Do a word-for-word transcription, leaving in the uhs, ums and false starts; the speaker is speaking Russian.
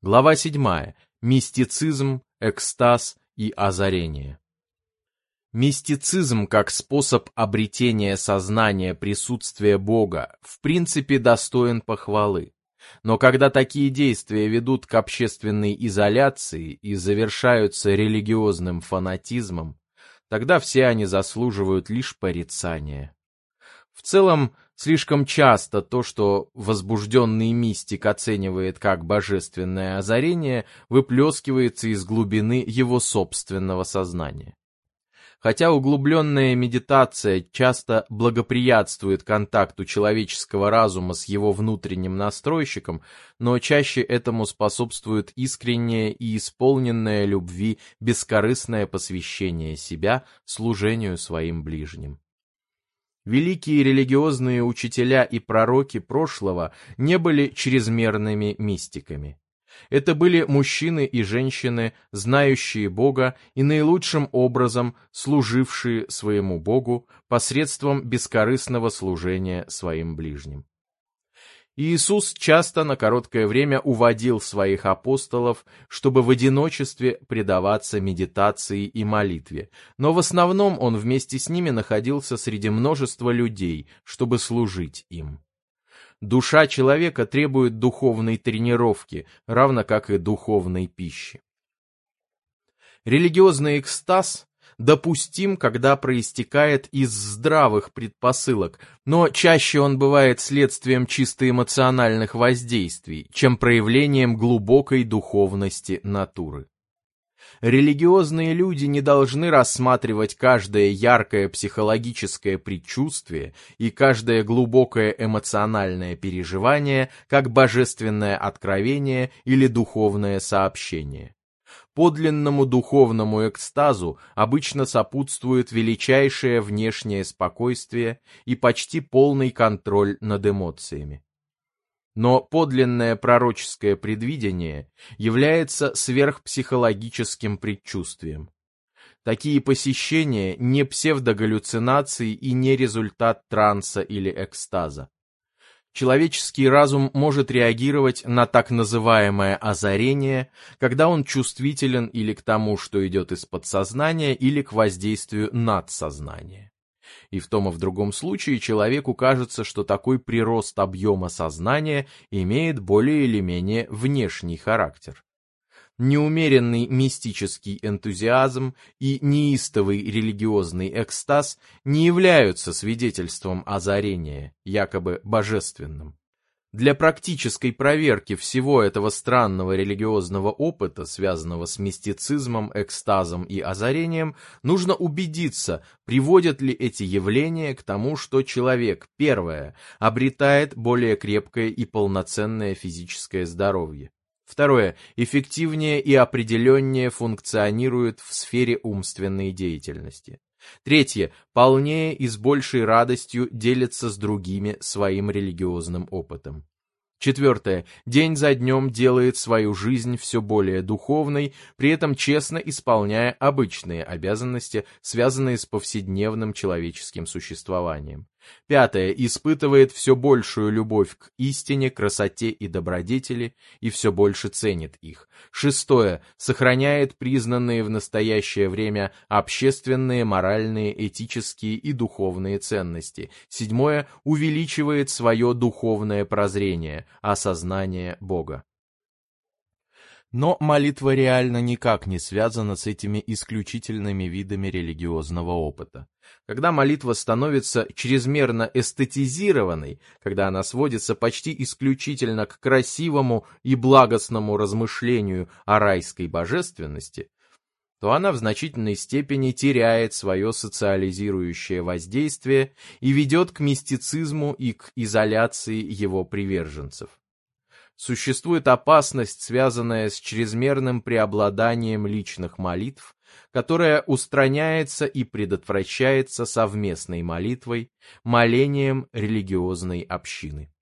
Глава седьмая. Мистицизм, экстаз и озарение. Мистицизм как способ обретения сознания присутствия Бога в принципе достоин похвалы. Но когда такие действия ведут к общественной изоляции и завершаются религиозным фанатизмом, тогда все они заслуживают лишь порицания. В целом, слишком часто то, что возбужденный мистик оценивает как божественное озарение, выплескивается из глубины его собственного сознания. Хотя углубленная медитация часто благоприятствует контакту человеческого разума с его внутренним настройщиком, но чаще этому способствует искреннее и исполненное любви бескорыстное посвящение себя служению своим ближним. Великие религиозные учителя и пророки прошлого не были чрезмерными мистиками. Это были мужчины и женщины, знающие Бога и наилучшим образом служившие своему Богу посредством бескорыстного служения своим ближним. Иисус часто на короткое время уводил своих апостолов, чтобы в одиночестве предаваться медитации и молитве, но в основном он вместе с ними находился среди множества людей, чтобы служить им. Душа человека требует духовной тренировки, равно как и духовной пищи. Религиозный экстаз допустим, когда проистекает из здравых предпосылок, но чаще он бывает следствием чисто эмоциональных воздействий, чем проявлением глубокой духовности натуры. Религиозные люди не должны рассматривать каждое яркое психологическое предчувствие и каждое глубокое эмоциональное переживание как божественное откровение или духовное сообщение. Подлинному духовному экстазу обычно сопутствует величайшее внешнее спокойствие и почти полный контроль над эмоциями. Но подлинное пророческое предвидение является сверхпсихологическим предчувствием. Такие посещения не псевдогаллюцинации и не результат транса или экстаза. Человеческий разум может реагировать на так называемое озарение, когда он чувствителен или к тому, что идет из подсознания, или к воздействию надсознания. И в том и в другом случае человеку кажется, что такой прирост объема сознания имеет более или менее внешний характер. Неумеренный мистический энтузиазм и неистовый религиозный экстаз не являются свидетельством озарения, якобы божественным. Для практической проверки всего этого странного религиозного опыта, связанного с мистицизмом, экстазом и озарением, нужно убедиться, приводят ли эти явления к тому, что человек, первое, обретает более крепкое и полноценное физическое здоровье. Второе, эффективнее и определеннее функционирует в сфере умственной деятельности. Третье, полнее и с большей радостью делится с другими своим религиозным опытом. Четвертое, день за днем делает свою жизнь все более духовной, при этом честно исполняя обычные обязанности, связанные с повседневным человеческим существованием. Пятое, испытывает все большую любовь к истине, красоте и добродетели и все больше ценит их. Шестое, сохраняет признанные в настоящее время общественные, моральные, этические и духовные ценности. Седьмое, увеличивает свое духовное прозрение, осознание Бога. Но молитва реально никак не связана с этими исключительными видами религиозного опыта. Когда молитва становится чрезмерно эстетизированной, когда она сводится почти исключительно к красивому и благостному размышлению о райской божественности, то она в значительной степени теряет свое социализирующее воздействие и ведет к мистицизму и к изоляции его приверженцев. Существует опасность, связанная с чрезмерным преобладанием личных молитв, которая устраняется и предотвращается совместной молитвой, молением религиозной общины.